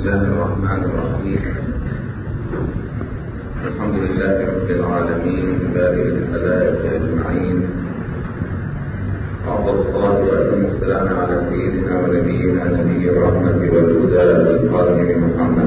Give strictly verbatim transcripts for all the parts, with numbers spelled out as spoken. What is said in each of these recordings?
الله الرحمن الرحيم. الحمد لله رب العالمين بارئ الخلائق اجمعين، افضل الصلاه واتم السلام على سيدنا ونبينا نبي الرحمه والهدى القادم محمد.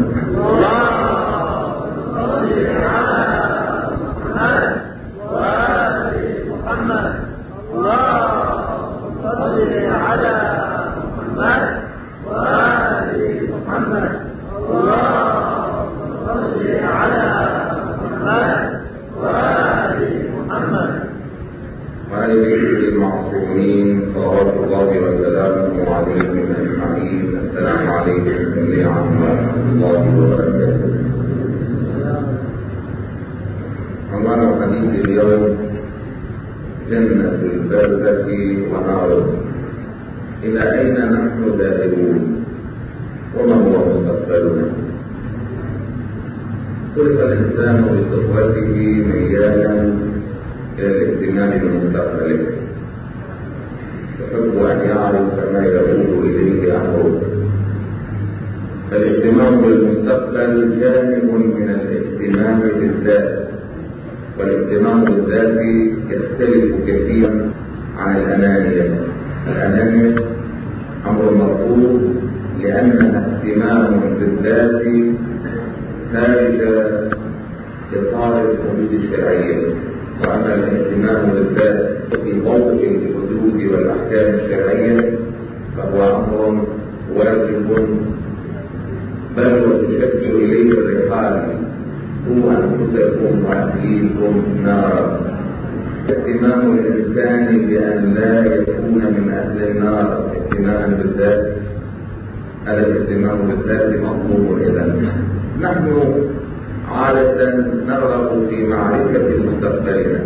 إلى أين نحن ذاهبون؟ وما هو مستقبلنا؟ خلق الإنسان بفطرته ميالا إلى الاهتمام بمستقبله، يحب أن يعرف ما يؤول إليه أمره. فالاهتمام بالمستقبل جانب من الاهتمام بالذات، والاهتمام بالذات يختلف كثيرا عن الأنانية. الأنانية أمر مرفوض لأنها اهتمام بالذات خارج إطار الحدود الشرعية، وأما الاهتمام بالذات في ضوء الحدود والأحكام الشرعية فهو أمر واجب، بل وتشكل إليه الرحال: قوا أنفسكم وأهليكم نارا. اهتمام الإنسان بأن لا يكون من أهل النار اهتماما بالذات، هذا الاهتمام بالذات مطلوب. إذن نحن عادة نرغب في معرفة مستقبلنا.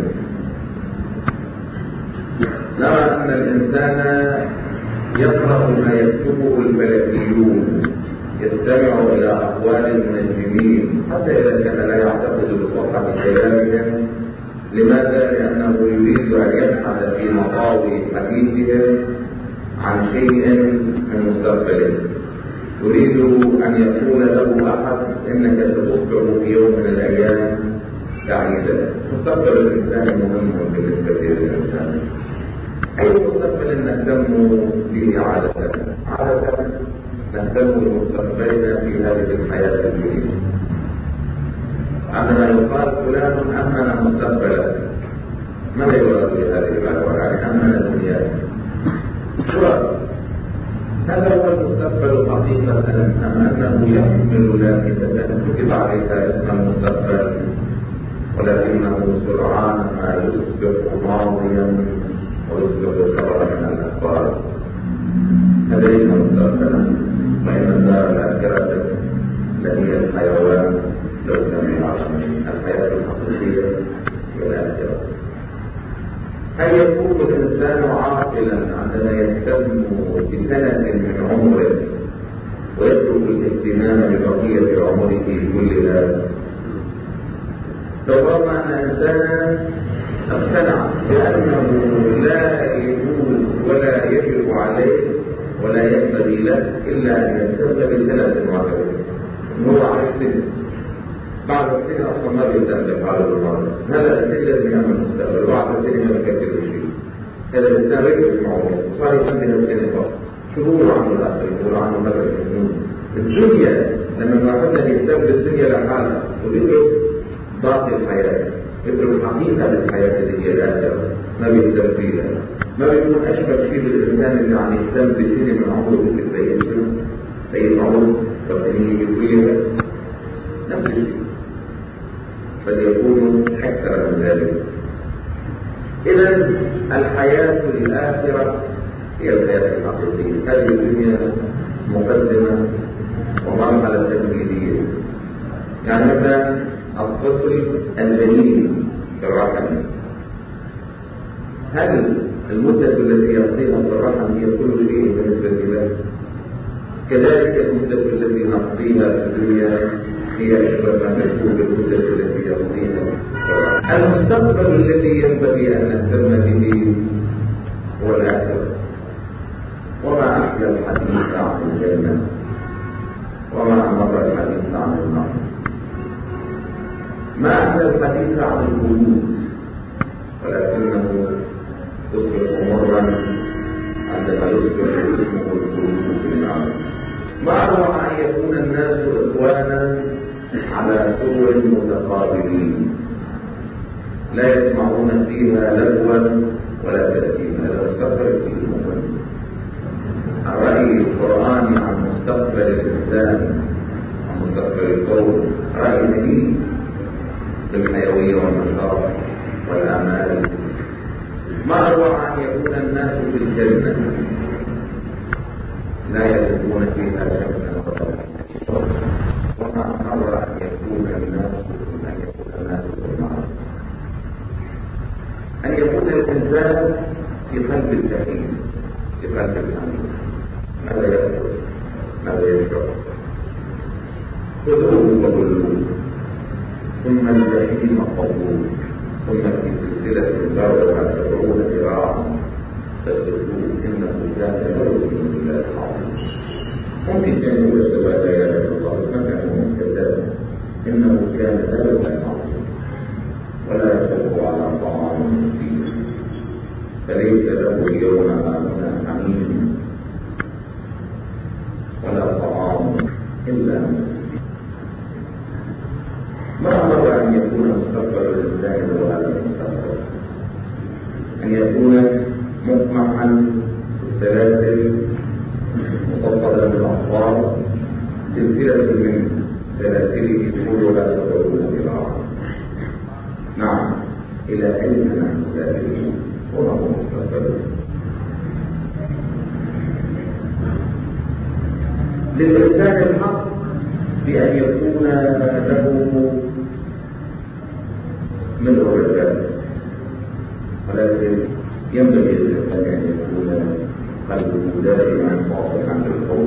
نرى أن الإنسان يقرأ ما يكتبه الفلكيون، يستمع إلى أقوال المنجمين حتى إذا كان لا يعتقد بصحة كلامهم. لماذا؟ لأنه يريد أن يبحث في مطاوي حديثهم عن شيء من مستقبله. يريد أن يقول له أحد: إنك ستصبح في يوم من الأيام سعيدا. مستقبل الإنسان مهم بالنسبة للإنسان. أي مستقبل نهتم به عادة؟ عادة نهتم بمستقبلنا في هذه الحياة الدنيا. عندما يقال فلان أمن مستقبلا، ماذا يراد بهذه العبارة؟ يعني أمن دنياه. هذا هو المستقبل حقيقة، أم أنه يحمل لافتة كتب عليها اسم المستقبل ولكنه سرعان ما يصبح ماضيا ويصبح خبرا من الأخبار؟ هذا ليس مستقبلا، وإن الدار الآخرة لهي الحيوان لو كان يعلم الحياة الحقيقية والآخرة. هل يكون الإنسان عاقلا عندما يهتم بسنة من عمره ويترك الاهتمام ببقية عمره كلها؟ فرغم أن إنسانا اقتنع بأنه لا يجوز ولا يجب عليه ولا ينبغي له إلا أن يهتم بسنة واحدة، هو على السن. بعد السنة أصلا ما بيهتم بحاله المرض، هذا السن لازم يعمل المستقبل، بعد السنة ما بيكفر شيء. هذا الإنسان رجل في معه صار يهتم بنفسه فقط، شهور عنه الآخر يقول عنه مدى الجنون. الدنيا لما الواحد يهتم بالدنيا لحالها ويدرك باقي الحياة، يدرك حقيقة الحياة اللي هي الآخرة، ما بيهتم فيها. ما بيكون أشبه شيء بالإنسان اللي عم يهتم بسنة من عمره مثل زي السنة زي العمر والسنين كلها نفس الشيء، بل يكون أكثر من ذلك. إذا الحياة الآخرة هي الحياة الحقيقية. هذه الدنيا مقدمة ومرحلة تمهيدية. يعني مثلا الطفل الجنين في الرحم، هل المدة التي يقضيها في الرحم هي كل شيء بالنسبة له؟ كذلك المدة التي نقضيها في الدنيا هي أشبه ما تكون بالمدة التي يقضيها. المستقبل الذي ينبغي أن نهتم به هو الآخرة. وما أحلى الحديث عن الجنة وما أمر ما أحلى الحديث عن الخلود، ولكنه يصبح مرا عندما يصبح اسمه الخلود في العالم. ما أروع أن يكون الناس إخوانا على سرر متقابلين لا يسمعون فيها لغوا ولا تأثيما. هذا مستقبل فيه الرأي القرآني عن مستقبل الإنسان، عن مستقبل الكون، رأي جديد بالحيوية والنشاط والآمال. ما أروع أن يكون الناس في الجنة لا يذوقون فيها شمسا ولا وما أروع أن يكون الناس أن يكون الناس في النار، أن يكون الإنسان في قلب الجحيم، في قلب الحميم. ماذا يفعل؟ ماذا يشعر؟ خذوه وغلوه ثم الجحيم صلوه ثم في سلسلة ذرعها سبعون ذراعا فاسلكوه إنه كان يرجو بالله العظيم. ممكن كان يقول الشباب لا إله إلا الله ما كان كذابا، إنه كان يرجو العظيم ولا يشق على طعام مسكين فليس له اليوم هاهنا حميم ولا طعام إلا مسكين. ما أمر أن يكون مستقبل الإنسان هو هذا المستقبل، أن يكون مطمحا بالسلاسل مصفدا بالأصوات سلسلة من سلاسله كلها سبعون ذراعا. نعم، إلى أين نحن ذاهبون؟ وما هو مستقبل؟ للإنسان الحق بأن يكون له من الرجال، ولكن ينبغي للإنسان أن يكون قلبه دائما واضحا بالخوف.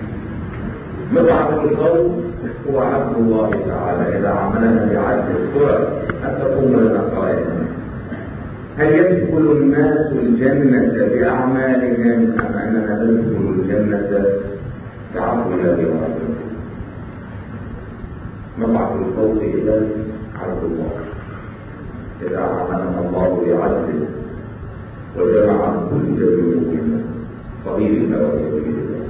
مبعث الخوف هو عبد الله تعالى إذا عملنا بعدل الصور أن تقوم لنا قائما. هل يدخل الناس الجنة بأعمالهم أم أننا ندخل الجنة بعفو الله ورحمته؟ مبعث الخوف إذا عبد الله، إذا عملنا الله بعدل وجمع كل ذنوبنا صغيرنا وكبيرنا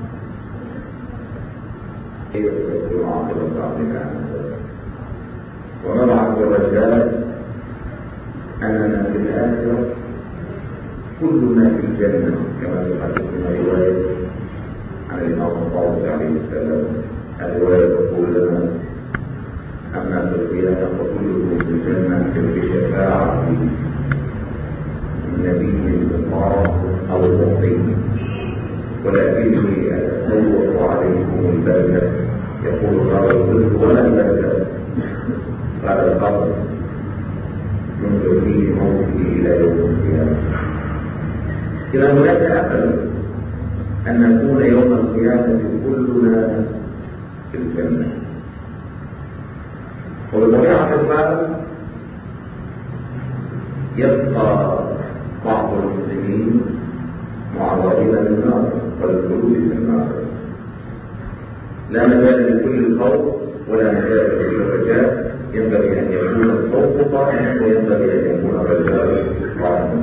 كيف تكون عاقبة أمرنا عن ذلك؟ ومبعث الرجال أننا في الآخرة كلنا في الجنة كما تحدثنا رواية عن الإمام الصادق عليه السلام. الرواية تقول لنا أما في القيامة فكلكم في الجنة بشفاعة النبي الله أو المعطي، ولكني أتسوق عليكم البلدة. يقول الله الرزق ولا البلدة قال القبر منذ فيه موته إلى يوم القيامة. إذا هناك أمل أن نكون يوم القيامة كلنا في الجنة. وبطبيعة الحال يبقى بعض المسلمين معرضين للنار والخلود في النار. لا مجال لكل الخوف ولا مجال لكل الرجاء، ينبغي أن يكون الخوف قائما وينبغي أن يكون الرجاء قائما.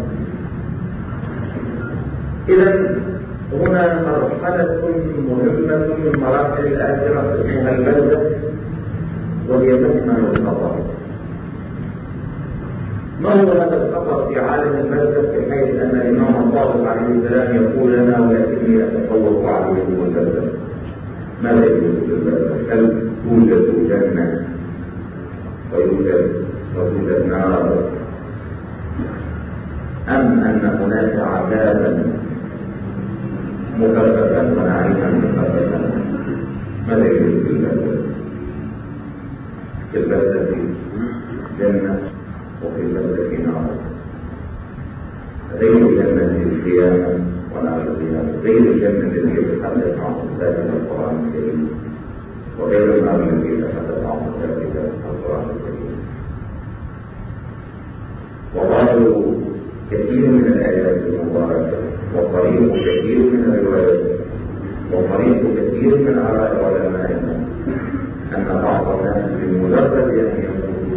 إذا هنا مرحلة مهمة من مراحل الآخرة اسمها البلدة، وهي تكمن الخطر. ما هو هذا الخطر في عالم البلدة بحيث أن الإمام الصادق عليه السلام يقول لنا ولكني أتفوق عليكم البلدة؟ ماذا يوجد في البلدة؟ هل توجد جنة ويوجد وتوجد نار، أم أن هناك عذابا مخففا ونعيما مخففا؟ ماذا يوجد في البلدة؟ في البلدة جنة وفي البلدة نار. غير جنة القيامة ونار القيامة، غير الجنة التي يتحدث عنها ذلك القرآن الكريم، وغير النار التي يتحدث عنها ذلك القرآن الكريم. وظاهر كثير من الآيات المباركة وطريق كثير من الروايات وطريق كثير من آراء علمائنا أن بعض الناس بمجرد أن يكونوا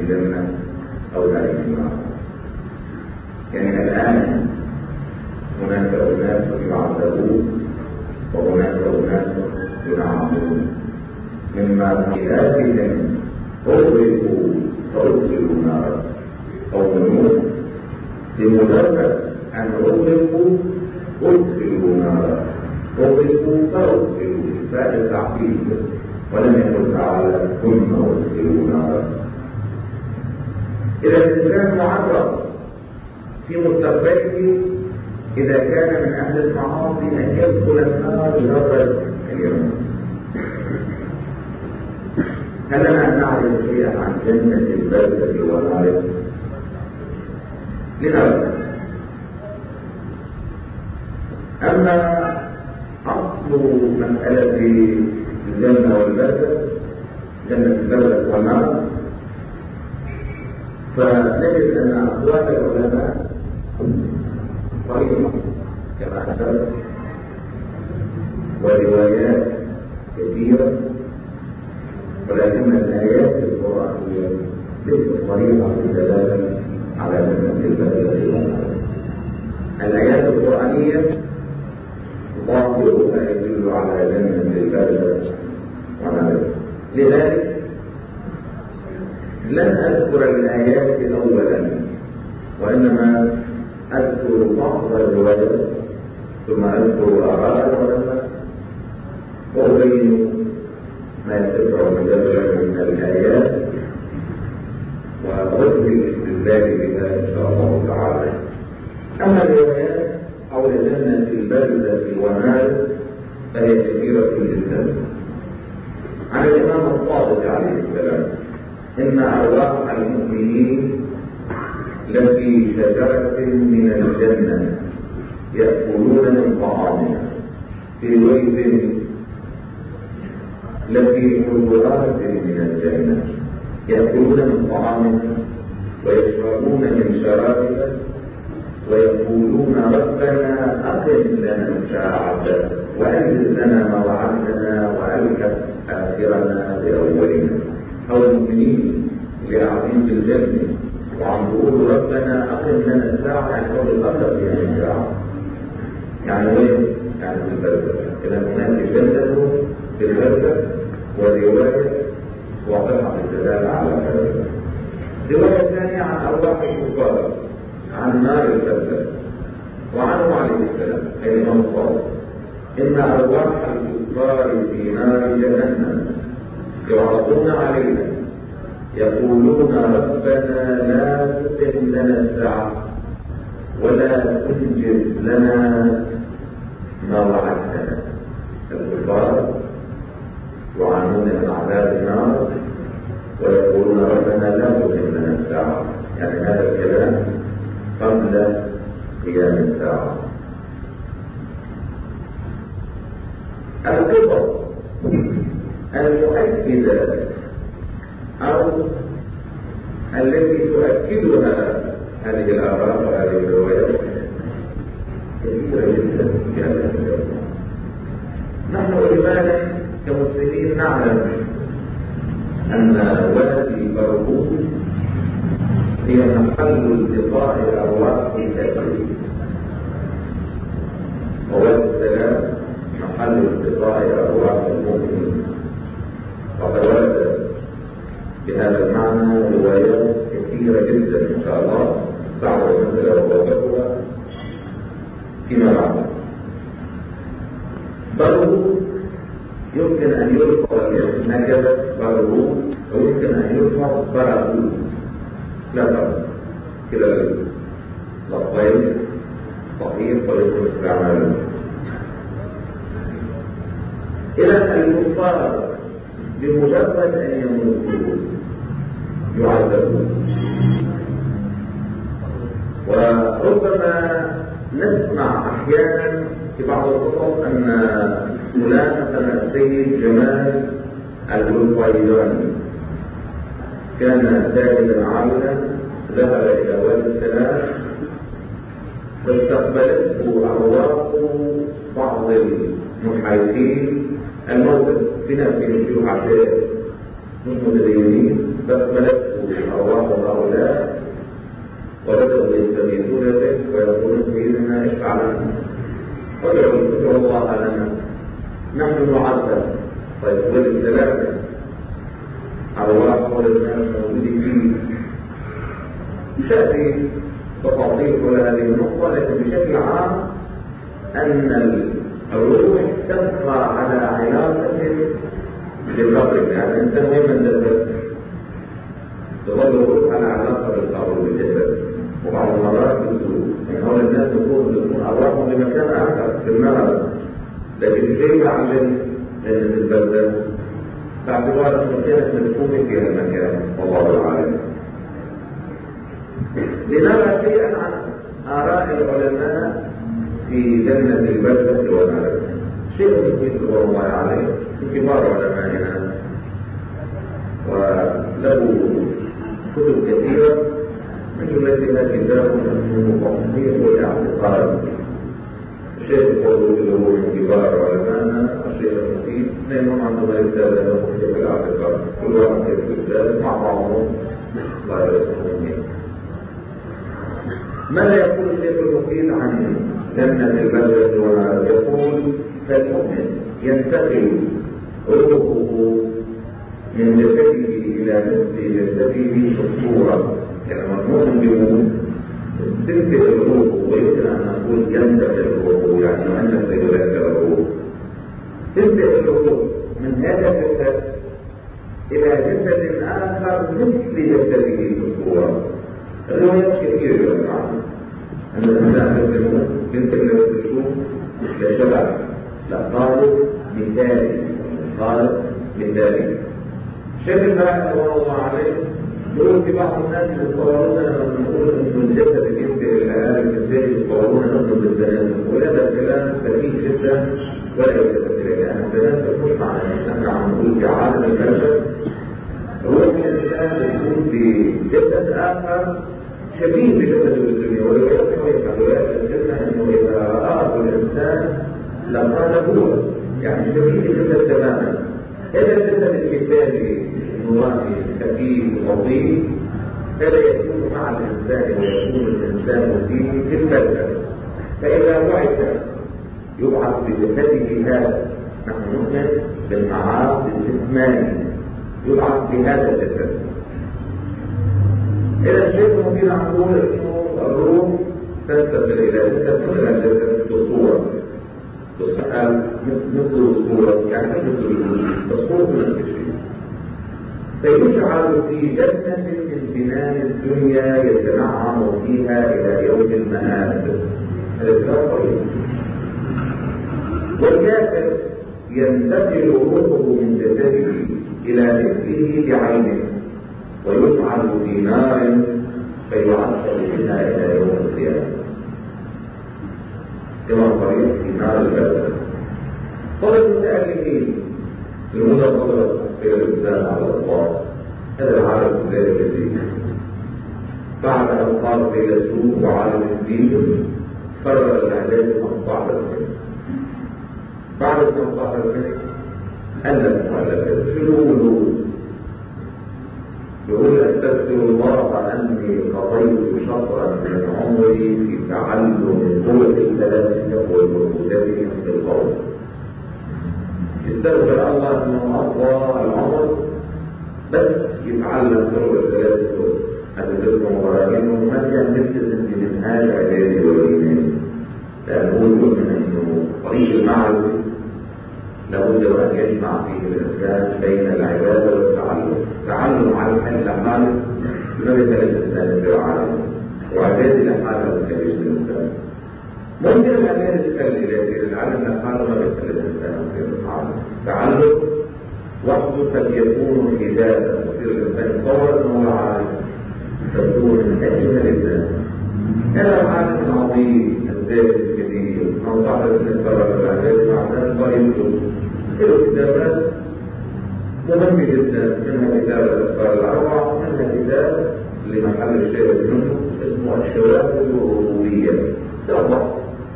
الجنة أو دار النار. يعني الآن هناك أناس يعذبون وهناك أناس ينعمون مما خلافهم أغرقوا فأدخلوا نارا أو نموت بمجرد أن أغرقوا أدخلوا نارا أغرقوا فأدخلوا فهذا تعقيد ولم يقل تعالى ثم أدخلوا نارا. إذا الإنسان معرض في مستقبله إذا كان من أهل المعاصي أن يدخل النار مرة اليوم. هل لنا أن نعرف شيئا عن جنة البلدة ونارها؟ لنعرف. أما أصل مسألة الجنة والبلدة، جنة البلدة والنار، فنجد أن أقوال العلماء صريحة كما أشرت وروايات كثيرة، ولكن الآيات القرآنية ليست صريحة في الدلالة على جنة البلدة والنار. الآيات القرآنية ظاهرها يدل على جنة البلدة والنار. لذلك لن أذكر الآيات أولا، وإنما أذكر بعض الروايات ثم أذكر آراء العلماء وأبين ما يتبع مجرد من الآيات ووجه الاستدلال بها إن شاء الله تعالى. أما الروايات حول جنة البلدة والنار فهي كثيرة جدا. عن الإمام الصادق عليه السلام: إن أرواح المؤمنين لفي شجرة من الجنة يأكلون من طعامها، في بيت لفي حجرات من الجنة يأكلون من طعامها ويشربون من شرابها ويقولون ربنا أقم لنا الساعة وأنزل لنا ما وعدتنا وألحق آخرنا بأولنا. أو المؤمنين اللي قاعدين في الجنة وعم بيقولوا ربنا أقم لنا الساعة، يعني هو الأمر فيها الساعة. يعني وين؟ يعني في البلدة. إذا هناك جنة في البلدة ورواية واضحة الدلالة على هذا. رواية ثانية عن أرواح الكفار عن نار البلدة، وعنه عليه السلام أي الإمام الصادق: إن أرواح الكفار في نار جهنم يعرضون علينا يقولون ربنا لا تقم لنا الساعة ولا تنجز لنا ما وعدتنا. الكفار يعانون من عذاب النار ويقولون ربنا لا تقم لنا الساعة، يعني هذا الكلام قبل قيام الساعة. القصص المؤكدة أو التي تؤكدها هذه الآراء وهذه الروايات كثيرة جدا في هذا الكتاب. نحن إجمالا كمسلمين نعلم أن وادي برغوث هي محل التقاء أرواح الكافرين، ووادي السلام محل التقاء أرواح المؤمنين. وقد ورد بهذا المعنى روايات كثيرة جدا إن شاء الله تعرض مثل ووضعها فيما بعد. برغوث يمكن أن يلقى الاسم نكبة برغوث ويمكن أن يلقى برغوث، لا فرق كلا لفظين صحيح ويمكن استعماله. إذا الكفار بمجرد أن يموتوا يعذبون. وربما نسمع أحيانا في بعض القصص أن فلان مثلا السيد جمال الغلقياني كان سائلا عاملا ذهب إلى وادي السلام فاستقبلته أرواح بعض المنحرفين الموتى في ناس يمشوا عشاء مش متدينين، فاستقبلته أرواح هؤلاء وبدأوا يستغيثون به ويقولون سيدنا اشفع لنا، ادعوا الله لنا، نحن نعذب. طيب والثلاثة أرواح والناس موجودين فيه. تأتي تفاصيل كل هذه النقطة، لكن بشكل عام أن الروح تبقى على علاقة بالقبر. يعني الإنسان وين من جسد تظل الروح على علاقة بالقبر بالجسد، وبعض المرات بالسوء. يعني هؤلاء الناس تكون تكون أرواحهم بمكان آخر في النار، لكن كيف يعلم جنة البلدة باعتبار أنه كانت مدفونة في هذا المكان والله أعلم. لنرى شيئا عن آراء العلماء في جنة البلدة والنار. شيء مثل الله عليه من كبار علمائنا وله كتب كثيرة، من جملتها كتاب اسمه تصحيح الاعتقاد. الشيخ القرطبي اللي هو من كبار علمائنا، الشيخ المفيد، اثنينهم عندهم رسالة له تصحيح الاعتقاد، كل واحد يكتب رسالة مع بعضهم الله يرحمهم. ماذا يقول الشيخ المفيد عن جنة البلدة والنار؟ يقول فالمؤمن ينتقل روحه من جسده إلى نفس جسده صورة. يعني المؤمن يقول تنتقل الروح، ويمكن أن نقول ينتقل الروح، يعني أنك سيذكر الروح. تنتقل الروح من هذا الجسد إلى جسد آخر مثل جسده صورة. الروايات كثيرة يعني أن الإنسان يمكن ينتقل للشوف لشبع، لا قالب مثالي، قالب مثالي. شيخ الباحث رحمه الله عليه يقول في بعض الناس يتصورون أن نقول أن الجسد ينتقل إلى هذا المثالي، يتصورون أنه بالتناسب، وهذا الكلام سليم جدا ولا يلتفت إليه. لأن التناسب مش معنى أن احنا عم نقول في عالم البشر روح الإنسان يكون في جسد آخر شبيه بجسده الدنيا، ولو يفهم الجنة أنه إذا رآه الإنسان لقال هو يعني شبيه بجسد تماما. هذا الجسد المثالي النوراني الخفيف اللطيف هذا يكون مع الإنسان ويكون الإنسان فيه في البلدة. فإذا بعث يبعث بجسده هذا. نحن نؤمن بالمعاد الجسماني، يبعث بهذا الجسد. إذا الشيخ ممكن أن نقول أنه الروح تنتقل إلى جسد من الجسد بصورة تصحى مثل الصورة، يعني مثل الصورة من الشيء. فيجعل في جنة من جنان الدنيا يتنعم فيها إلى يوم المآب. هذا كلام طيب. والكافر ينتقل روحه من جسده إلى مثله بعينه، ويجعل في نار فيعذب بها إلى يوم القيامة. كما قريب في نار البلدة. قال المتألفين لماذا قدر تحقير الإنسان على الله؟ هذا العالم الذي الذي بعد أن قال فيلسوف وعالم الدين قرر الإعلام من صعب الفكر. بعد أن صعب الفكر ألف مؤلفات. شنو يقولوا؟ يقول أستغفر الله أني قضيت شطرا من عمري في تعلم قوة الفلاسفة والمرتدين في القول. استغفر الله أنه أقضى العمر بس يتعلم قوة الفلاسفة أدلتهم وراءهم، وما كان يلتزم بمنهاج عبادي والإيمان، لأنه يؤمن أنه طريق المعرفة لابد أن يجمع فيه الإنسان بين العبادة والتعلم. تعلم على الحل الأعمال ما يتلجأ الإنسان في العالم، وعبادة الأعمال لا يتلجأ الإنسان. ممكن الأعمال تتلجأ، لكن العالم الأعمال ما يتلجأ الإنسان في العالم. تعلم وحده قد يكون حجابا، يصير الإنسان يتصور أنه عالم، فهو من أجمل الناس. هذا العالم العظيم الزاهد الكبير من صاحب الإنسان العبادة مع الناس ويكتب له كتابات مهم جدا، منها كتاب الأسفار الأربعة، منها كتاب لمحل الشيخ منه اسمه الشواهد الربوبية.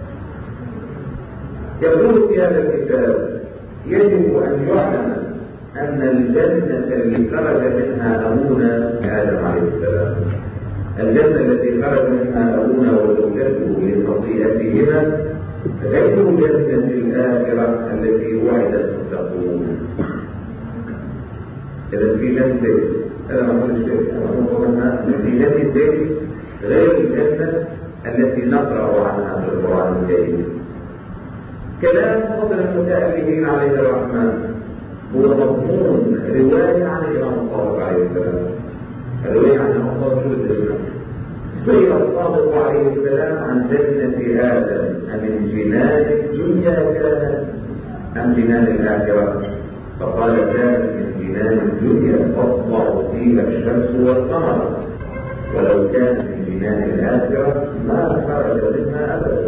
يقول في هذا الكتاب يجب أن يعلم أن الجنة التي خرج منها أبونا آدم عليه السلام، الجنة التي خرج منها أبونا وزوجته لخطيئتهما غير جنة الآخرة التي وعد المتقون. إذا في جنة، أنا ما أقولش أنا أقول أن في جنة غير الجنة التي نقرأ عنها في القرآن الكريم. كلام فضل المتألفين عليه الرحمن هو مضمون رواية عن الإمام الصادق عليه السلام، رواية عن الإمام الصادق الإمام سئل الصادق عليه السلام عن جنة آدم أمن جنان الدنيا كانت أم جنان الآخرة؟ فقال كانت من جنان الدنيا تطلع فيها الشمس والقمر، ولو كانت من جنان الآخرة ما خرج منها أبدا.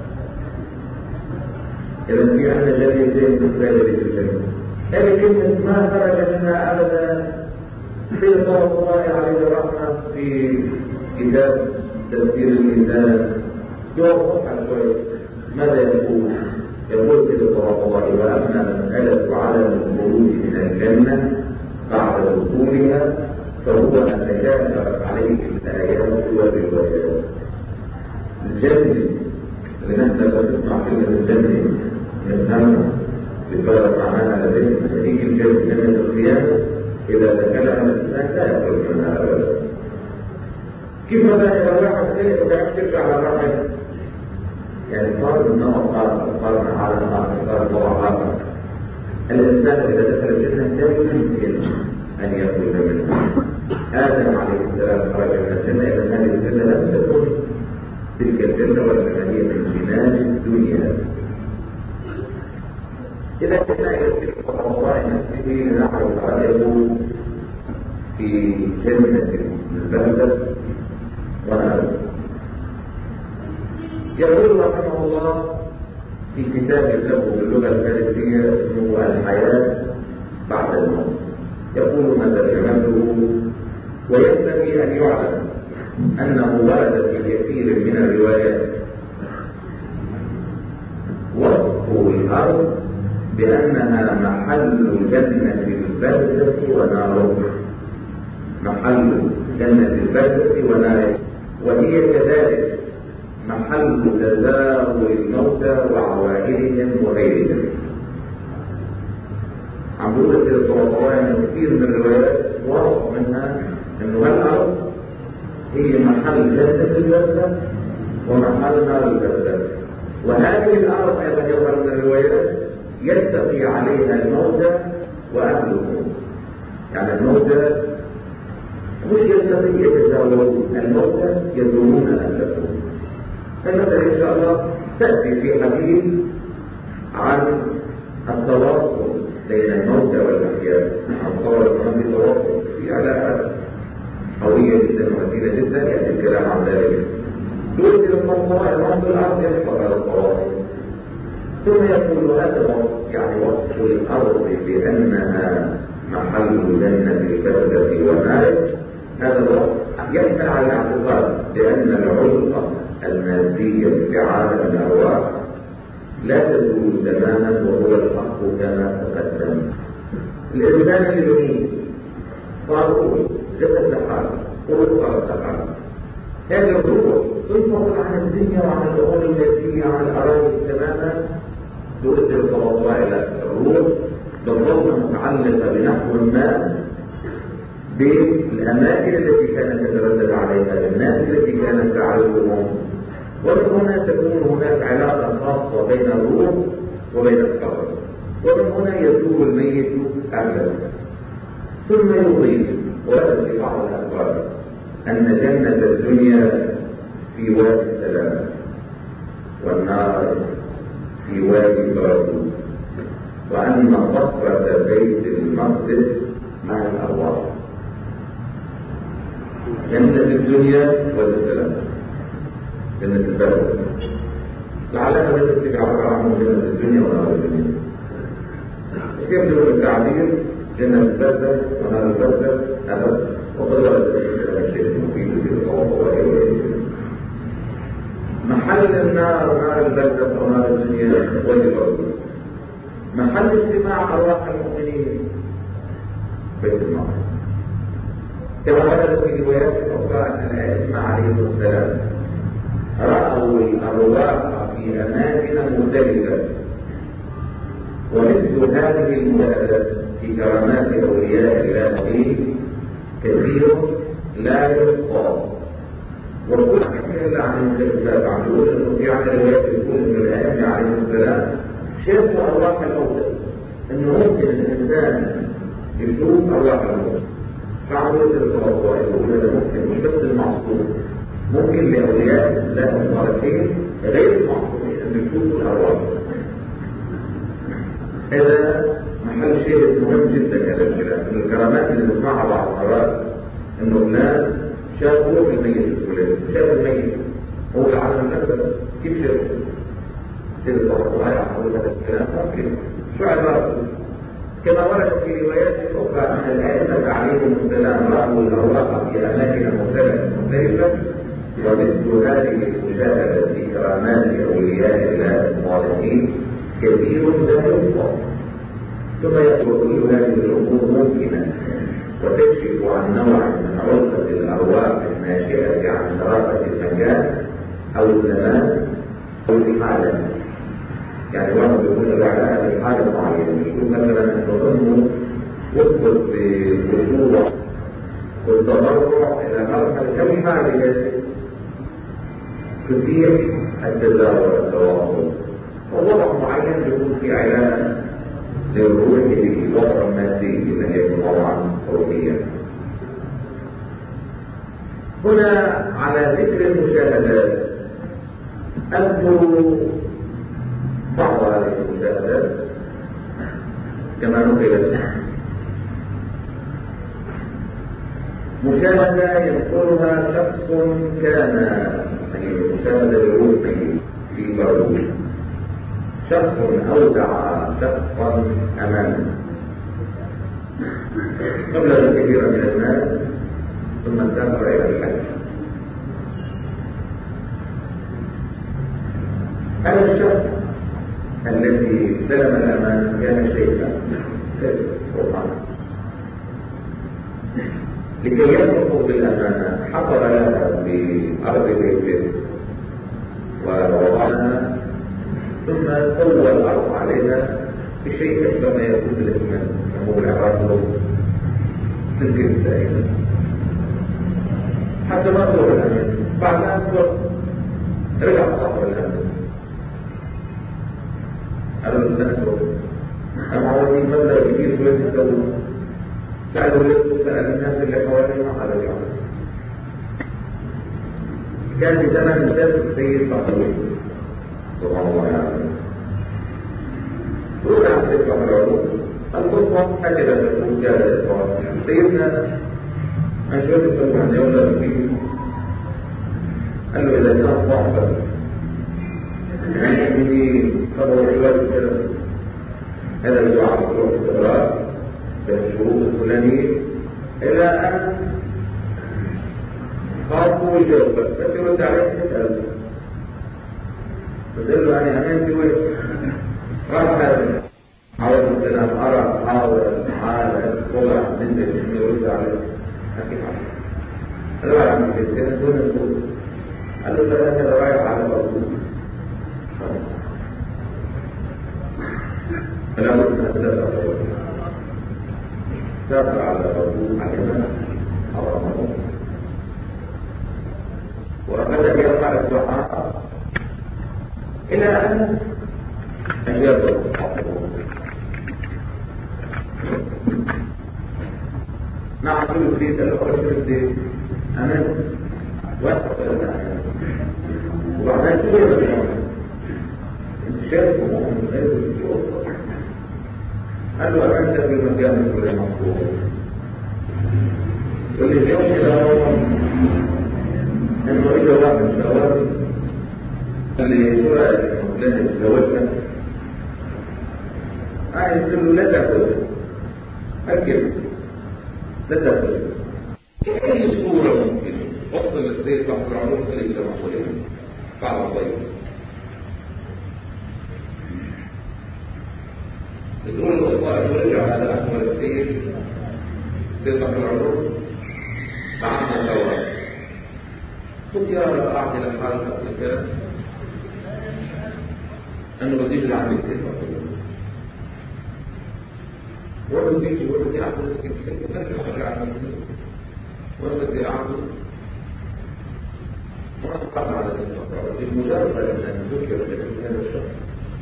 إذا في عندنا جنتين مختلفة في الجنة، هذه كلمة ما خرج منها أبدا في صلى الله عليه الرحمة في كتاب تفسير الميزان يوضح شوي ماذا يقول. يقول كده صلى الله عليه وسلم: وأما مسألة عدم الخروج من الجنة بعد دخولها فهو ما تكاثرت عليه الآيات والروايات. الجنة اللي نحن بنسمع كلمة الجنة نفهمها بفرق معناها لدينا تيجي الجنة جنة القيامة إذا دخلها الإنسان لا يخرج منها أبدا. كيف بقى إذا واحد ثاني وبعد ترجع على الرحم؟ يعني فرض إنه قال فرض على الأرض فرض وضع آخر. الإنسان إذا دخل الجنة لا يمكن أن يخرج منها. آدم عليه السلام خرج من الجنة، إذا هذه الجنة لم تكن تلك الجنة وإنما هي من جنان الدنيا. إذا كنا يذكر الله نفسه نحن رأيه في جنة البلدة ونار. يقول رحمه الله في كتاب له باللغة الفارسية اسمه الحياة بعد الموت، يقول ما ترجمته: وينبغي أن يعلم أنه ورد في كثير من الروايات وصف الأرض بأنها محل جنة البلدة ونارها، محل جنة البلدة ونارها، وهي كذلك محل تزاور الموتى وعوائلهم وغيرهم. عم بقول كده صلى الله عليه وسلم كثير من الروايات واضح منها انه هالارض هي محل جنة البلدة ومحل نار البلدة، وهذه الارض ايضا يظهر من الروايات يلتقي عليها الموتى واهلهم. يعني الموتى مش يلتقي يتزاورون، الموتى يزورون اهلهم. فمثلا ان شاء الله تاتي في حديث عن التواصل بين الموتى والاحياء، عن صور الرحمن التواصل في علاقه قويه جدا ومتينه جدا ياتي الكلام عن ذلك. يقول لكم الله الموت الارض يحفظ هذا التواصل، ثم يقول هذا الوصف يعني وصف الارض بانها محل جنه البلده ونار. هذا الوصف يحمل على الاعتقاد بان العلقه الماديه في عالم الارواح لا تزول تماما وهو الحق كما تقدم. الانسان اللي يموت صار جسد لحاله، روح صارت لحاله، هذه الروح تنفصل عن الدنيا وعن الامور الماديه وعن الاراضي تماما. تؤثر التوضع الى الروح بالضبط متعلقه بنحو ما بالاماكن التي كانت تتردد عليها، الناس التي كانت تعرفهم، ومن هنا تكون هناك علاقه خاصه بين الروح وبين القبر، ومن هنا يزور الميت اهله. ثم يضيف ورد في بعض الاخبار ان جنه الدنيا في وادي السلام والنار في وادي البرد، وأن صخرة بيت المقدس مع الأرواح. جنة الدنيا والسلام، جنة البلد لعلها بس تجعل عنه جنة الدنيا ونار الدنيا. يبدو التعبير جنة البلد ونار البلد أبد، وقد ورد الشيخ المفيد في القواعد. محل النار نار البلدة ونار الدنيا والبرد، محل اجتماع أرواح المؤمنين بيت المقدس. كما ورد في روايات أخرى أن الأئمة عليهم السلام رأوا الأرواح في أماكن مختلفة، ومثل هذه المشاهدات في كرامات أولياء الله كثير لا يحصى. وكل حكى عن المختلفات عن دول في عن روايات تقول ان الائمه عليهم السلام شافوا ارواح الموتى، انه ممكن الانسان يشوف ارواح الموتى. فعملوا الصلاه يقول هذا ممكن، مش بس المعصوم، ممكن لاولياء الله الصالحين غير المعصومين ان يشوفوا الارواح. هذا محل شيء مهم جدا هذا الكلام، ان الكرامات اللي بنسمعها بعض المرات انه الناس شافوا روح الميت الفلاني، شاف الميت هو العالم نفسه كيف شافه؟ كيف التوقع على هذا الكلام؟ ممكن شو عبارته؟ كما ورد في روايات اخرى ان الائمه عليهم السلام راوا الارواح في اماكن مختلفه، ومثل هذه المشاهده في كرامات اولياء الله الصالحين كثير لا يحصى. ثم يقول كل هذه الامور ممكنه وتكشف عن نوع من عرضة الأرواح الناشئة عن شرافة المكان أو الزمان أو الحالة. يعني واحد يكون الإعلان في حالة معينة، يشوف مثلا أن ظنه وصلت بخطوة والتضرع إلى مرحلة كم هذه تثير التزاور والتواصل، ووضع معين يكون في إعلان للروح بوضع مادي إذا يكون طبعا روحيا. هنا على ذكر المشاهدات أذكر بعض هذه المشاهدات كما نقلت. مشاهدة يذكرها شخص كان يعني مشاهدة لروحه في برود، شخص أودع شخصا أمامه قبل الكثير من الناس ثم سافر إلى الحج. هذا الشخص الذي استلم الأمان كان شيخا سبحانه، لكي يطلق بالأمانة حفر لها بأرض بيته ووضعها ثم سوى الأرض عليها بشيء أشبه ما يكون بالاسم يسموه العراق تلك السائلة حتى ما صور الأمن. بعد أن صور رجع صور الأمن قالوا للناس أما عوضي مبلغ كبير شوية تسوي، سألوا لك سأل الناس اللي حوالي ما قال اليوم. كان في زمن الناس السيد فقروي سبحان الله يعني روح عن تلك العروض القصة هكذا تكون جاهزة. سيدنا أشوف السلام عن يوم الأبيض قال له إذا كان صعبا يعني فضل الحوار الكلام هذا الدعاء في الاستقرار بالشروط الفلانية إلى أن خاطبوا الجواب بس يرد عليه تسأل فقال له أنا أمنت وين راح عوض السلام أرى حاول حالة طلع من ذلك يرد عليه أكيد قال له على مكتب كده دون الصوت قال له ثلاثة رايح على الأرض فلا بد من ثلاثة سافر على الرسول علينا أو رمضان وبدأ يرفع الدعاء إلى أن أجابه نعم كل فريد الأخرى فريد أمان وأسف الأمان وبعدها كل الأمان انت شايف ومؤمن غير الجواب قال له أنت في مكان كل مطلوب واللي اليوم إلى هو أنه إذا واحد شواب اللي شرع المفلان الزواجة عايز يقول له لا تأخذ أكد لا تأخذ أي صورة ممكن وصل للسيد بعض العروض اللي كما قلت بعض الضيف تقول الأصلاء ورجع هذا أحمد السيد تبقى في العلوم بعضنا سوا قلت يا أعطي الحال كده أنه بديش العمل تبقى في العلوم وأنا بديش وأنا بدي أعطي لسكين سيء لا تحرق على المسلمين وأنا بدي أعطي وأنا قطع على الفقرة بمجرد أن نذكر باسم هذا الشخص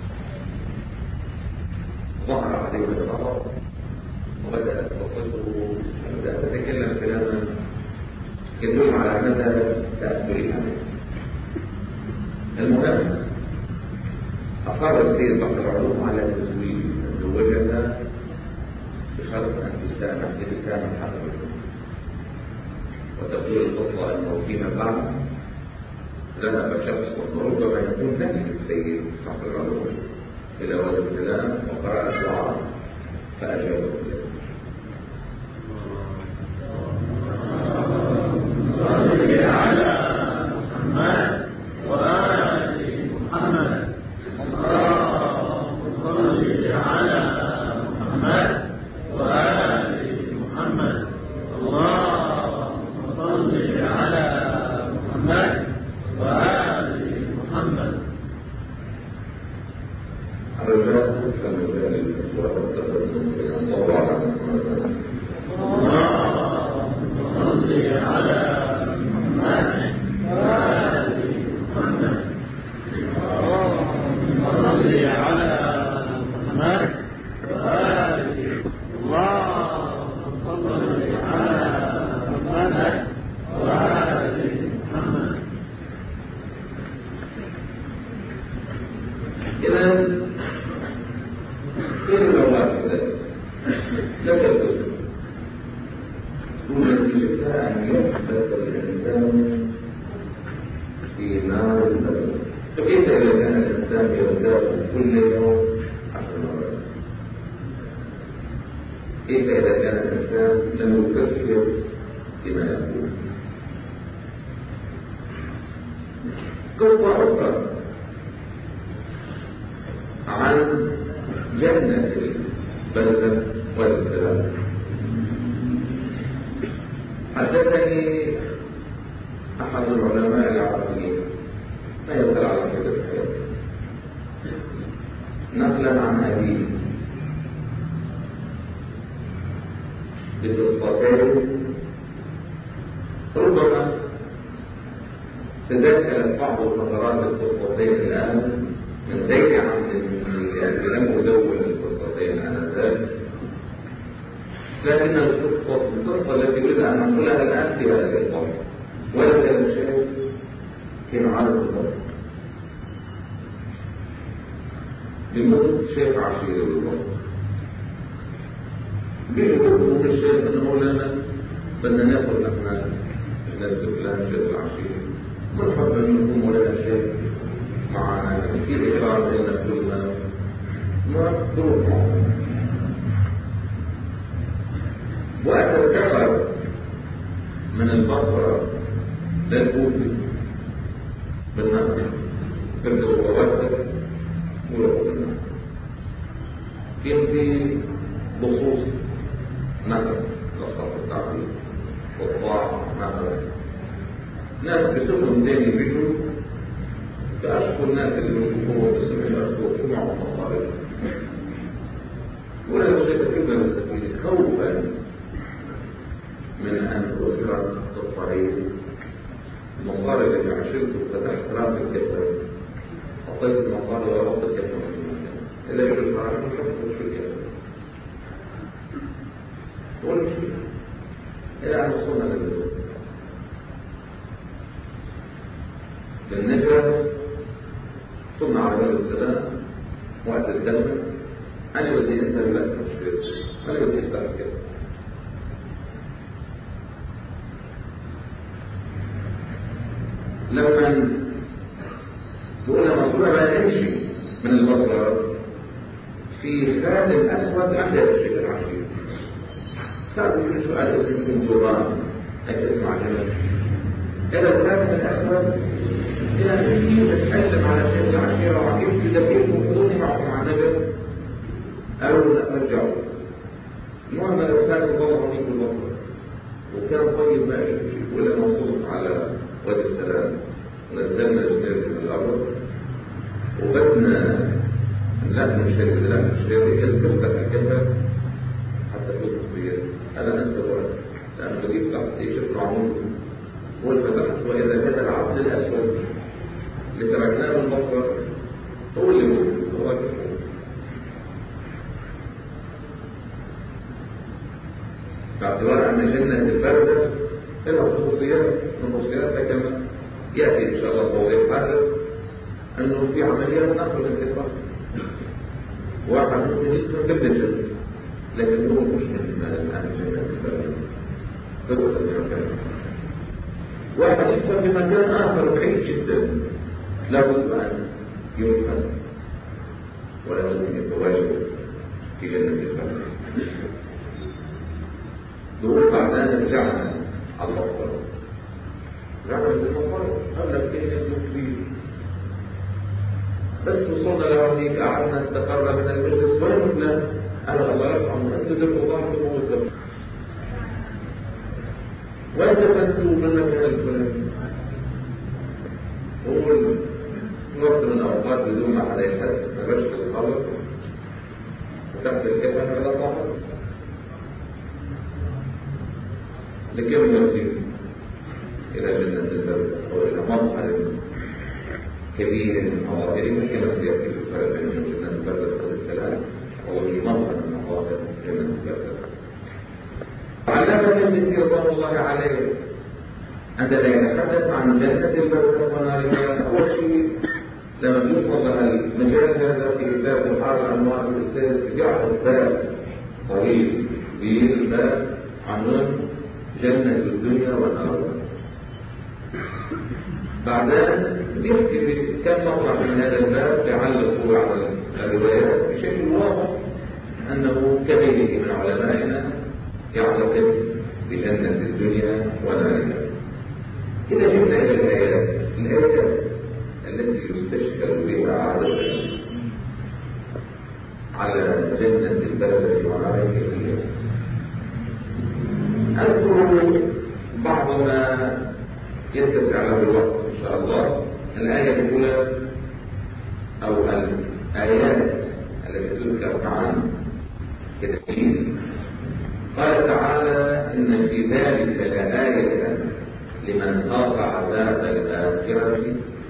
ظهر عليه الغضب وبدأت تصفه وبدأت تتكلم كلاما يدل على مدى تأثير عليه. المهم أصر السيد بحر العلوم على تزويج زوجها بشرط أن تسامح بتسامح حضرته وتقول القصة أنه فيما بعد ذهب شخص وربما يكون نفس السيد بحر العلوم إلى ولد السلام وقرأ الدعاء فأجابه الله. صل على محمد وآل محمد. اللهم صل على محمد وآل محمد. اللهم صل على محمد وآل محمد. الرجاء تسلم ذلك وتقدم إلى صواب اللهم صل على محمد وآل محمد. اللهم صل على محمد وآل اللهم صل على محمد وآل محمد. إذا غير الأولاد لا تبدو ونتيجتها أن يحدث الإنسان في نار البلد. فكيف إذا كان الإنسان يغتاب كل يوم عشر مرات؟ كيف إذا كان الإنسان لم يفكر فيما يقول؟ قصة أخرى عن جنة البلدة والسلام. حدثني أحد العلماء العربيين ما يدل على كده الحياة نقلا عن أبيه بقصتين ربما تذكرت بعض الفترات القصتين الآن من ذلك عن الذي لم أدون القصتين آنذاك، لكن القصة القصة التي أريد أن أقولها الآن في هذا الإطار ولا كان شيء في معارض القصة بموت شيخ عشير بالله. بيقولوا الشيخ أن مولانا بدنا ناخذ احنا ناس فلان شيخ العشير مرحبا بكم مولانا الشيخ معنا في إقرار لنا كلنا ما تروح معنا. وأتذكر من البصرة للكوفي بالنهر كنت أتوقف ولو بالنهر كان في بخصوص نهر قصة التعبير والطاعة نهر ناس بسبب تاني بيجوا فأشكو الناس اللي بيشوفوه بسبب أشكو شو معهم مصاريف ولا شيء كيف نستفيد خوفا من أن أسرة الطريق المصاري التي عشرته فتحت رأس الكفر أعطيت المصاري وربط الكفر إلا يجب الفرق وشفت وشو الكفر والمشكلة إلى أن وصلنا للبدو بالنجرة ثم على باب السلام وقت الدولة أنا بدي أسأل لك مشكلة أنا بدي أسأل كده لما تقول المصورة بقى تمشي من البصرة في خادم أسود عند الشيخ العشير خادم في سؤال اسمه من دوران لك اسمع جمال إذا الخادم الأسود إلى نفسي تتكلم على الشيخ العشير وعكيف تدبير وقضوني معه مع النبي قالوا لا رجعوا المهم لو كان الله رحيم البصر وكان طيب ما شيء ولا موصول على وادي السلام ونزلنا الجبال من الارض وبدنا لا مش هذه لا مش هذه الكفة الكفة حتى في التصوير أنا أنسى الوقت لأنه بدي يطلع إيش الطعون والفتحت وإذا كان العبد الأسود اللي تركناه بالبصر هو اللي موجود هو الكفر. باعتبار أن جنة البردة لها خصوصيات من خصوصياتها كما يأتي إن شاء الله توضيح هذا أنه في عمليات نقل الانتقال واحد ممكن يسمى ضمن الجنة لكن هو مش من أهل الجنة البردة فقط المكان. واحد يسمى في مكان آخر بعيد جدا لابد أن ينفذ ولا يمكن يتواجد في جنة البردة. نقول بعدها رجعنا على البصر رجعنا للبصر قبل كده كبير بس وصلنا لهونيك قعدنا استقرنا من المجلس ولا قلنا انا الله يرحمه انتوا دفعوا الله تموتوا وانتفنتوا من مكان الفلاني. قول وقت من الاوقات بدون ما حدا يحس نبشت الخبر وتحت الكفن على الظهر لكي نصير إلى جنة البردة أو إلى مظهر كبير من مظاهره كما سيأتي في الفرق بين جنة البردة والسلام وهي مظهر من مظاهر جنة البردة. علامة الذي رضوان الله عليه عندما يتحدث عن جنة البردة ونارها أول شيء لما يوصل المجال هذا في كتاب بحار الأنوار السلسلة يعطي باب طويل كبير الباب عنوان جنة الدنيا والآخرة. بعدين بيحكي كم مرة من هذا الباب يعلق على الروايات بشكل واضح أنه كغيره من علمائنا يعتقد بجنة الدنيا ونارها. إذا جبنا إلى الآيات الآيات التي يستشهد بها عادة على جنة البردة ونارها كثيرة. أذكر بعض ما يتسع له الوقت إن شاء الله. الآية الأولى أو الآيات التي تذكر عن كثير قال تعالى إن في ذلك لآية لمن خاف عذاب الآخرة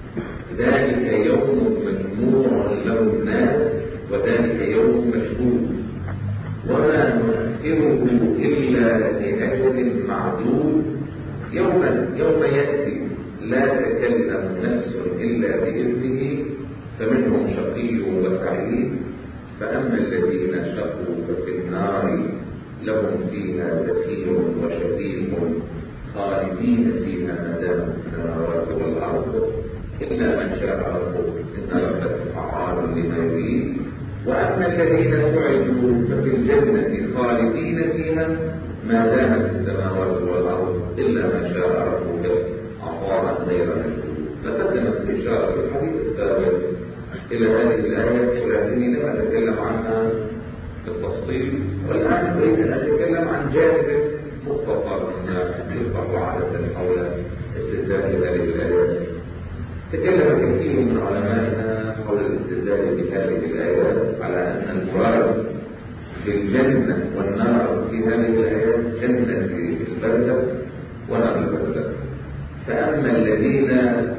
ذلك يوم مجموع له الناس وذلك يوم مشهود وما نؤخره إلا لأجل معدود يوما يوم يأتي لا تكلم نفس إلا بإذنه فمنهم شقي وسعيد فأما الذين شقوا ففي النار لهم فيها زفير وشهيق خالدين فيها ما دامت السماوات والأرض إلا من شاء ربك إن ربك فعال لما يريد وأما الذين سعدوا ففي الجنة خالدين فيها ما دامت السماوات والأرض إلا ما شاء ربك عطاء غير مجدود. فتقدمت الإشارة في الحديث السابق إلى هذه الآية ولكني لم أتكلم عنها بالتفصيل والآن أريد أن أتكلم عن جانب مختصر منها يطلق عادة حول استدلال هذه الآيات. تكلم كثير من علمائنا حول الاستدلال بهذه الآيات على أن المراد بالجنة والنار في هذه الآيات جنة البردة ونار البردة. فأما الذين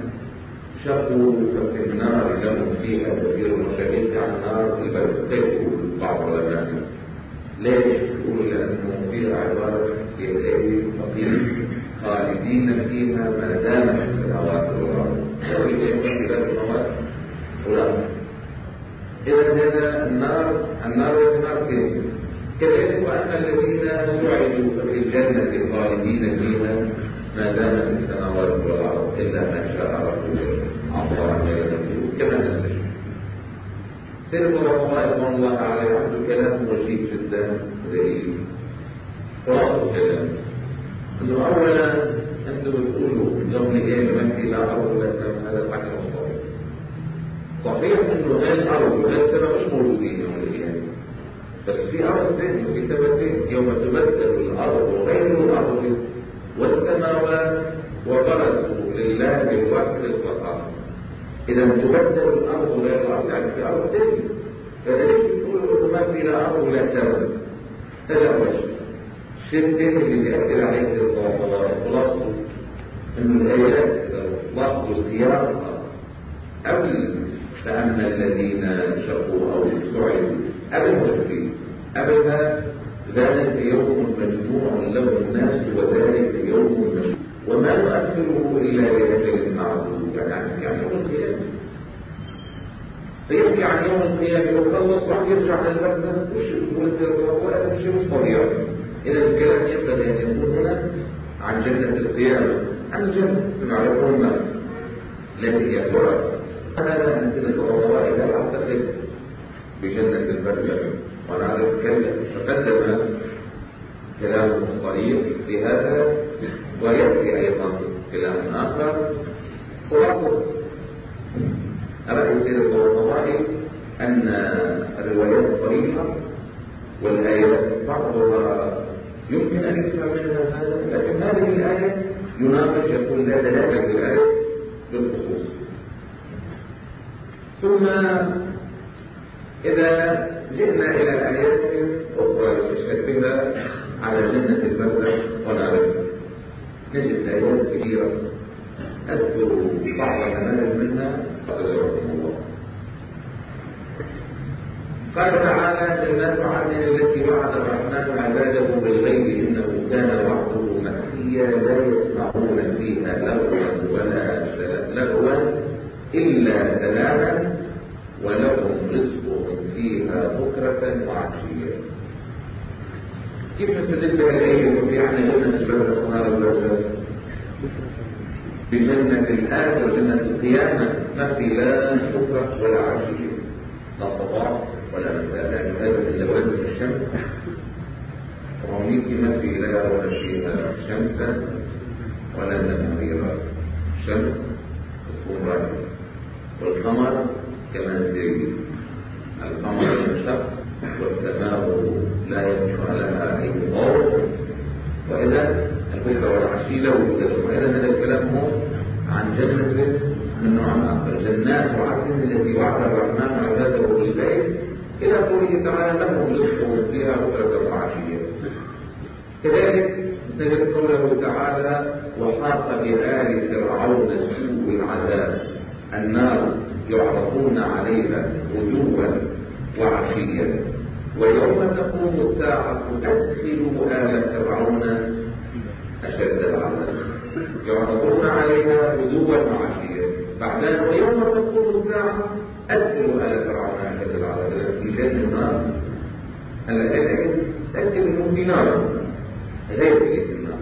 شقوا ففي النار لهم فيها زفير وشهيق عن نار البردة. يقول بعض علمائنا ليش؟ يقول لأنه فيها عبارة يدعي فقير خالدين فيها ما دامت السماوات والأرض. يقول في ذات المواد ولا إذا هذا النار النار والنار فيه كذلك. وأما الذين سعدوا ففي الجنة خالدين فيها ما دامت السماوات والأرض إلا ما شاء ربك عطاء غير مجدود كما نفسه. سيدنا الرحمن رضوان الله عليه عنده كلام وجيه جدا ذليل. خلاصة الكلام انه اولا انتم بتقولوا يوم القيامه ما في لا ارض ولا سماء. هذا الحكي صحيح. صحيح انه هاي الارض وهاي السماء مش موجودين يوم القيامه بس في أرض ثانية وفي سماء ثانية. يوم تبدل الأرض غير الأرض والسماوات وبرزوا لله الواحد القهار. إذا تبدل الأرض غير الأرض يعني في أرض ثانية. فليش يقول ما في لا أرض ولا سماء؟ هذا أول شيء. الشيء الثاني اللي بيأثر عليه الله خلاصه إنه الآيات ضبط السياق قبل فأما الذين شقوا أو سعدوا قبل التكليف أبدا ذلك يوم مجموع له الناس وذلك يوم مجموع وما نؤخره إلا لأجل معروف يعني يعني يوم القيامة. فيحكي عن يوم القيامة وخلص وعم يرجع للبرزة وش يقول ولا شيء مش طبيعي. إذا الكلام يبدأ أن يكون هنا عن جنة القيامة عن الجنة نعرفون التي هي فرق. هذا أمثلة الرضوان إذا أعتقد بجنة البرزة ونعرف كلمة تقدم كلام الصريح في هذا ويأتي أيضا كلام آخر ورقم رأي سيد الرضوان أن الروايات صريحة والآيات بعضها يمكن أن يفهم منها هذا لكن هذه الآية يناقش يقول لا دلالة للآية بالخصوص. ثم إذا جئنا إلى آيات أخرى يستشهد بها على جنة البرزخ ونعرف نجد آيات كثيرة أذكر بعض نماذج منها فأذكركم الله. قال تعالى جنات عدن التي وعد الرحمن عباده بالغيب إنه كان وعده مأتيا لا يسمعون فيها لغوا ولا لغوا إلا سلاما ولهم رزقهم فيها بكرة وعشية. كيف نستدل بها الآية وفي عنا جنة البرزخ ونار البرزخ؟ بجنة الآخرة وجنة القيامة ما في لا بكرة ولا عشية لا صباح ولا مساء لا يهاجم إلا وجه الشمس وهونيك ما في لا ولا فيها شمسا ولا نهارا شمس تكون راجعة والقمر كما سيري القمر ينشق والسماء لا يبقى لها أي ضوء وإذا البكرة والعشي له وجودهم. وإذا هذا الكلام هو عن جنة من نوع آخر جنات عدن التي وعد الرحمن عباده بالغيب إلى قوله تعالى لهم رزقهم فيها بكرة وعشية. كذلك نجد قوله تعالى وحاق بآل فرعون سوء العذاب النار يعرضون عليها غدوا وعشيا ويوم تقوم الساعة أدخلوا آل فرعون أشد العذاب يعرضون عليها غدوا وعشيا بعدين ويوم تقوم الساعة أدخلوا آل فرعون أشد العذاب في جنة النار. هلا كذلك تأكد أنه في نار غير في النار.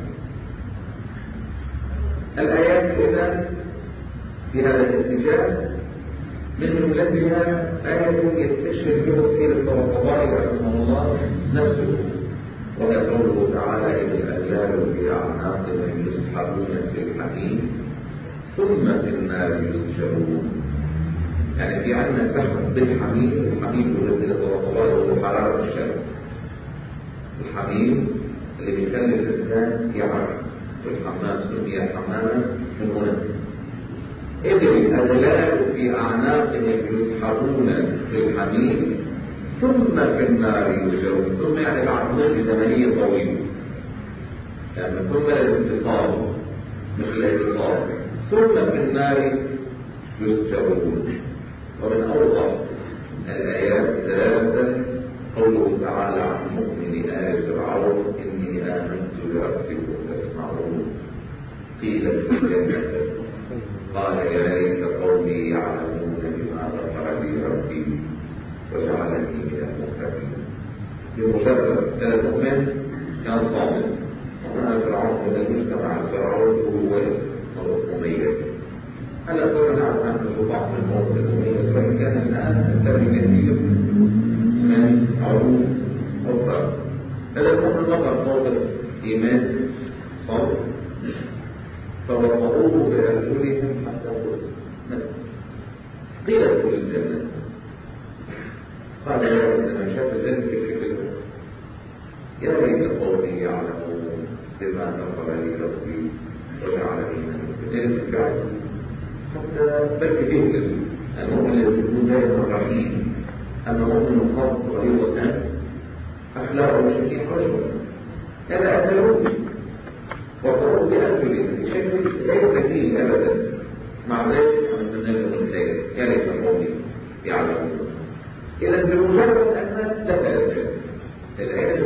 الآيات إذا في هذا الاتجاه من جملتها آية يستشهد بها سيد الطبطبائي رحمه الله نفسه وهي قوله تعالى إذ الأغلال في أعناقهم يسحبون في الحميم ثم في النار يسجرون. يعني في عندنا سحب بالحميم. الحميم يقول سيد الطبطبائي هو حرارة الشمس. الحميم اللي بيخلي الإنسان يعرف الحمام سمي حماما من هنا. إذ الأغلال في أعناقهم يسحبون في الحميم ثم في النار يسجرون. ثم يعني العقود زمنية طويلة يعني ثم الانتصاب مثل الاتصال ثم في النار يسجرون. ومن أوضح الآيات دلالة قوله تعالى عن مؤمن آل فرعون إني آمنت بربكم فاسمعون قيل الجنة قال يا ليت قومي يعلمون بما غفر لي ربي وجعلني من المكرمين. بمجرد كان المؤمن كان صامت وهنا فرعون من المجتمع فرعون هو مميز. هلا صرنا نعرف أنه بعض الموت المميز وإن كان الآن التربية كثير من عروض أو فرق. هذا الأمر نظر موقف إيمان صادق فوضعوه بأرجلهم حتى قلت قيل ادخل الجنة. قال يا رب لما شاف ذلك في يا ليت قومي يعلمون بما غفر لي ربي وجعلني من المتقين. حتى بل يوجد المؤمن يكون دائما رحيم، أما مؤمن خاص غريبة أخلاقه شيء رجل هذا أثره وقرأه بأجل بشكل غير ذكي أبدا، مع ذلك من النبي الخير يا ليت قومي يعلمون. إذا بمجرد أن دخل الآية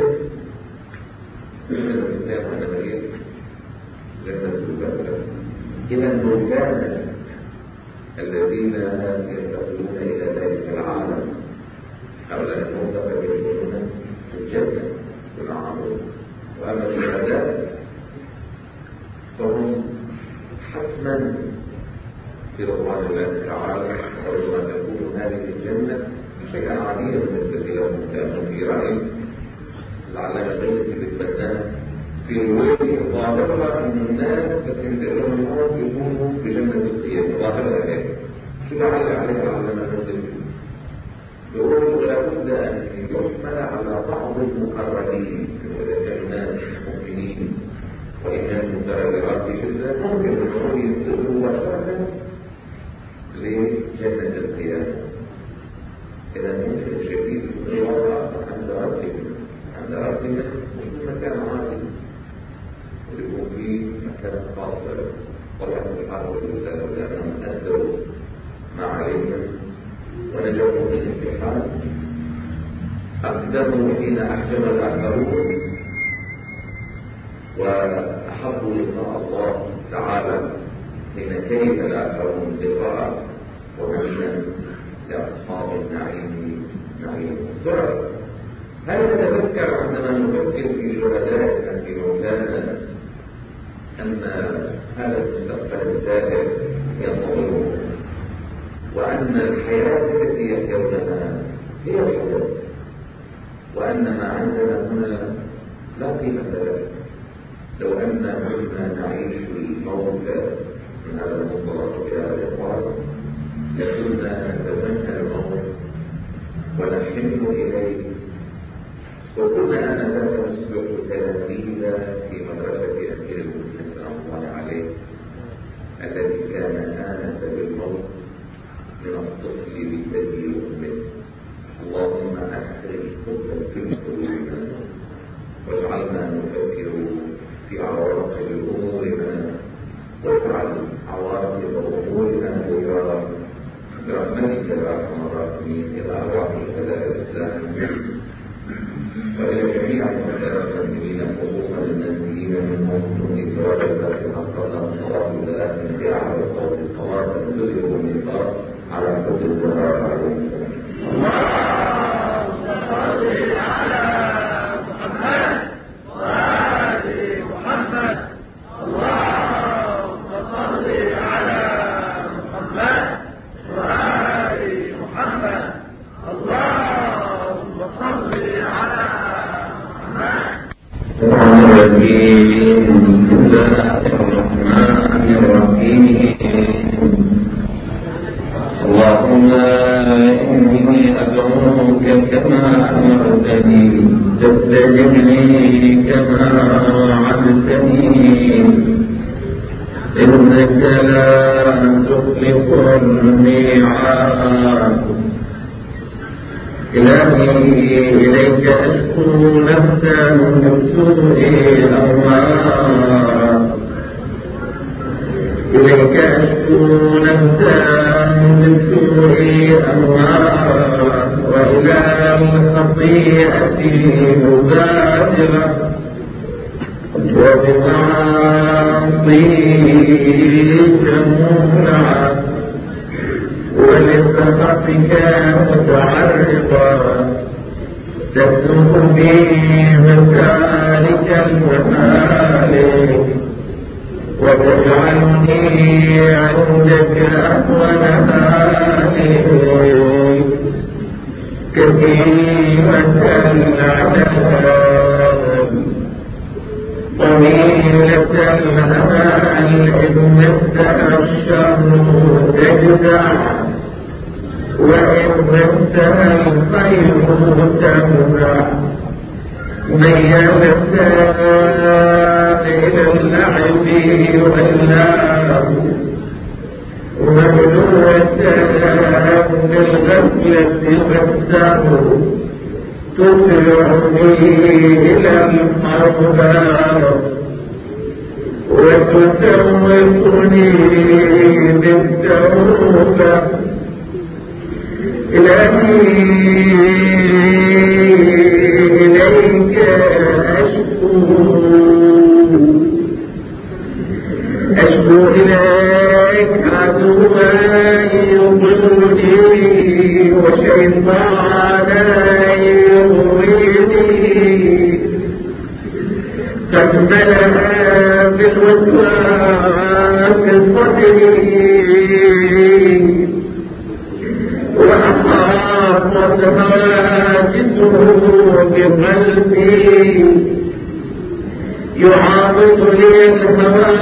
يوجد الإسلام وأنا مريض جنة الباب. إذا لو كان الذين ينتقلون إلى ذلك العالم هؤلاء الموتى يدخلون في الجنة بالعمل، وأما الشهداء فهم حتما في رضوان الله تعالى، وربما تكون هذه الجنة شيئا عاديا بالنسبة لهم كانوا في رأي العلامة التي بتبناه في الوادي ظاهرها أن الناس تتنزلهم الموت يكونوا في جنة القيامة ظاهرها هذه شو لعل عليها العلامة التي يقول لابد أن يحمل على بعض المقربين وإذا كانوا ناس مؤمنين وإن كانوا متغيرات جدا ممكن أن ينتقلوا مباشرة لجنة القيامة. إذا ممكن شديد الوضع عند ربهم عند ربهم مش مكان عادي ويكون فيه مكان خاص له، والله سبحانه وتعالى لأنهم أدوا ما عليهم ونجوا من الامتحان أقدموا حين أحجم الآخرون وأحبوا لقاء الله تعالى حين كيف الآخرون لقاء ومعينا لأصحاب النعيم نعيم السرر. هل نتذكر عندما نفكر في شهداء في مولانا أن هذا المستقبل الزاهر ينتظر وأن الحياة التي يحيونها هي الحياة وأن ما عندنا هنا لا قيمة له؟ لو أن كنا نعيش الموت من هذا المنطلق يا الإخوان لكنا نتمنى الموت ونحن إليه، وكنا آنذاك نصبح تلاميذ في مدرسة أمير المؤمنين سلام الله عليه الذي كان آنس بالموت من الطفل بالذي يؤمن. اللهم أخرج حبا في قلوبنا واجعلنا نفكر في عواقب أمورنا واجعل عواقب أمورنا خيرا برحمتك يا أرحم الراحمين إلى أرواح شهداء الإسلام وإلى جميع المسلمين خصوصا النازلين منهم من إكرام الذات حقنا صلاة الله في أعلى صوت الصلاة تدرك النقاط على حب الزهراء عليهم. اللهم صل على محمد وآل محمد. اللهم صل على محمد وآل محمد. اللهم صل على محمد. بسم الله الرحمن الرحيم. اللهم إني أدعوك كما أمرتني تستجب لي كما وعدتني إنك لا تخلف الميعاد. إلهي إليك أشكو نفسا بالسوء أمارا إليك أشكو نفسا بالسوء أمارا وإلى الخطيئة مبادرة وبمعاصي مولعة ولسخطك متعرضا تسلك بي مسالك المهالك وتجعلني عندك أهون هالك كثيرة العذاب طويلة الأمال إن الشر تجزع وإن انتهى الخير تمنع ميال الثاني إلى اللعب واللهو ومبلوغ الثاني بالغفلة والسهو تسرعني إلى الحربار وتسوقني بالتوبة إلهي إليك أشكو أشكو إليك عدوا يضلني وشيطانا يغويني قد ملأ بالوسواس صدري وأحاطت هواجسه بقلبي يعاطف لي الهوى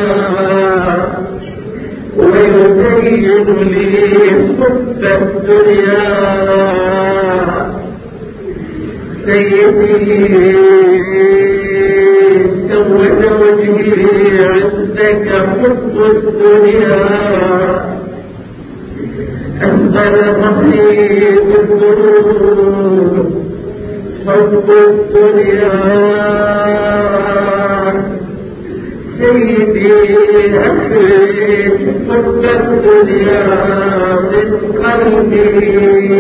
ويزين لي حب الدنيا سيدي سود وجهي عندك حب الدنيا أسبل رحيم الذنوب حب الدنيا سيدي أخرج حب الدنيا من قلبي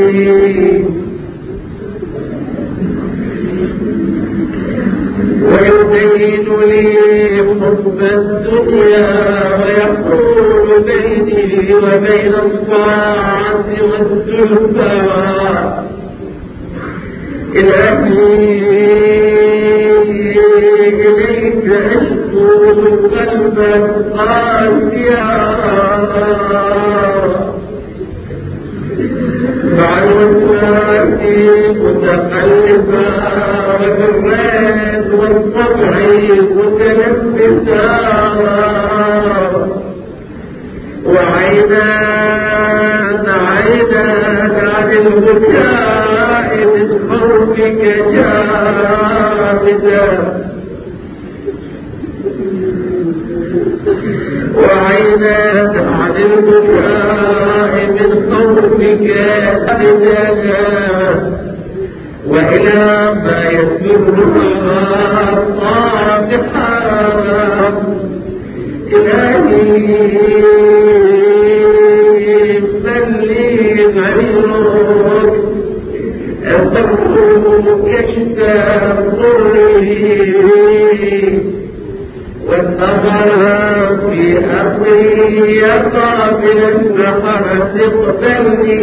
ويبين لي حب الدنيا ويحول بيني وبين الطاعة والسلطة إلهي إليك أشكو قلبا قاسيا مع الوسواس متقلبا وبالراد والطبع متلبسا وعينان عينان عن البكاء من خوفك جامدا وعينان عن البكاء من خوفك جامدا وإلى ما يسرها صافحا إلهي صلي غيرك أضرك اشتاقني والثمر في أرضي يا قابل السحر تقبلني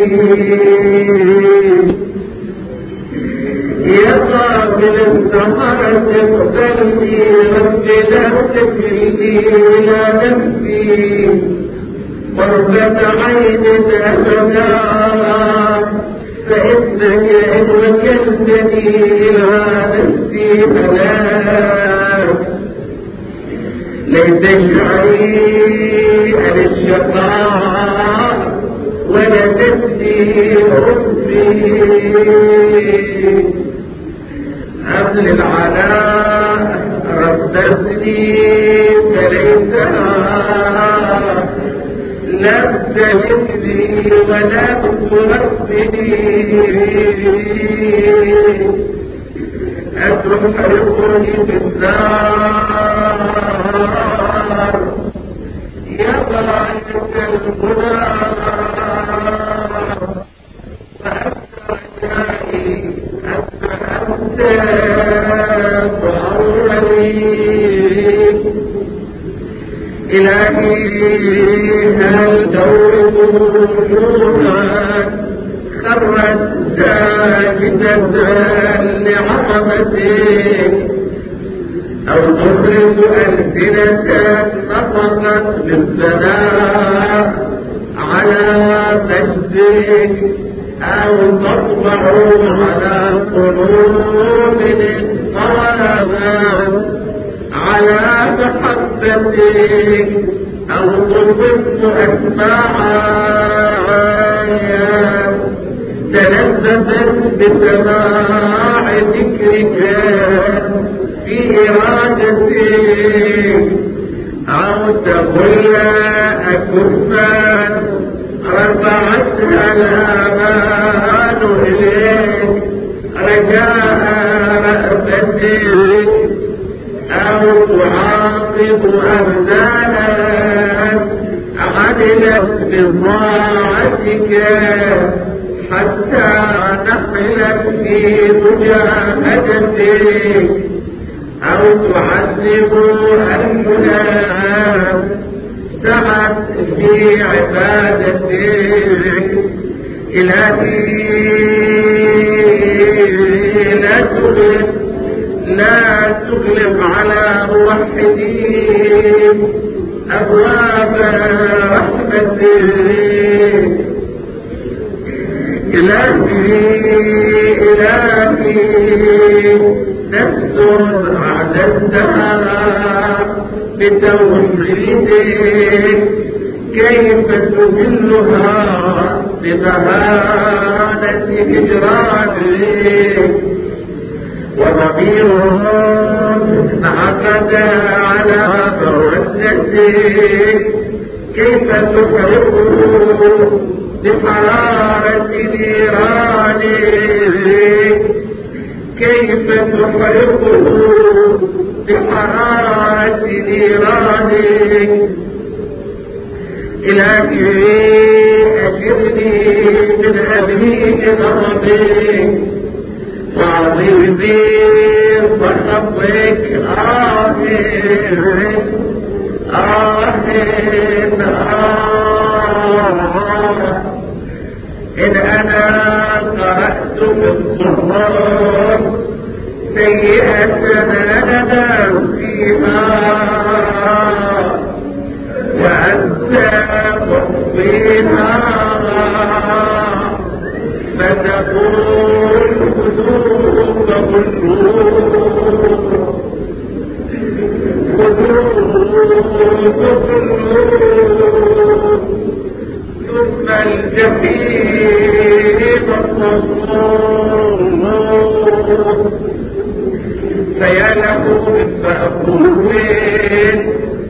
يا قابل السحر تقبلني رب لا تكلني إلى نفسي قربة عين أبدا فإنك إن وكلتني إلى نفسي هلاك ليس شعري عن الشقاء ولا تسدي ربي أهل العلاء ردتني فليسها لا تهدني ولا تربني أتركني بالنار يا ضاعف الهدى فأسرعي أنت تعرضي إلهي هل دورنا خرت ساجدة لعظمتك أو تخرج ألسنة نطقت بالثناء على مجدك أو تطبع على قلوب انقلبت على محبتك أو تضم أسماعا تنزل تلذذت بسماع ذكرك في إرادتي أو تقول أكفا رفعتها الآمان إليك رجاء رأفتك أو تعاقب أبدانا عدلت بطاعتك حتى نقلت في مجاهدتك أو تعذب أهلنا سعت في عبادتك إلهي لا تغلق لا تغلق على موحدين أبواب رحمتك إلهي إلهي نفس أعددتها بتوحيدك كيف تذلها بمهانة هجرانك وضمير انعقد على مودتك كيف تحرقه بحرارة نيرانك كيف تحرقه بحرارة نيرانك إلهي أجرني من أبيك غضبك وعظيم بحبك آهن آهن آه إن أنا قرأت في الصحف سيئة ندى فيها وأنت تخفيها فتقول خذوه فخذوه خذوه ثم الجحيم الصمود فيا له من مأخوذ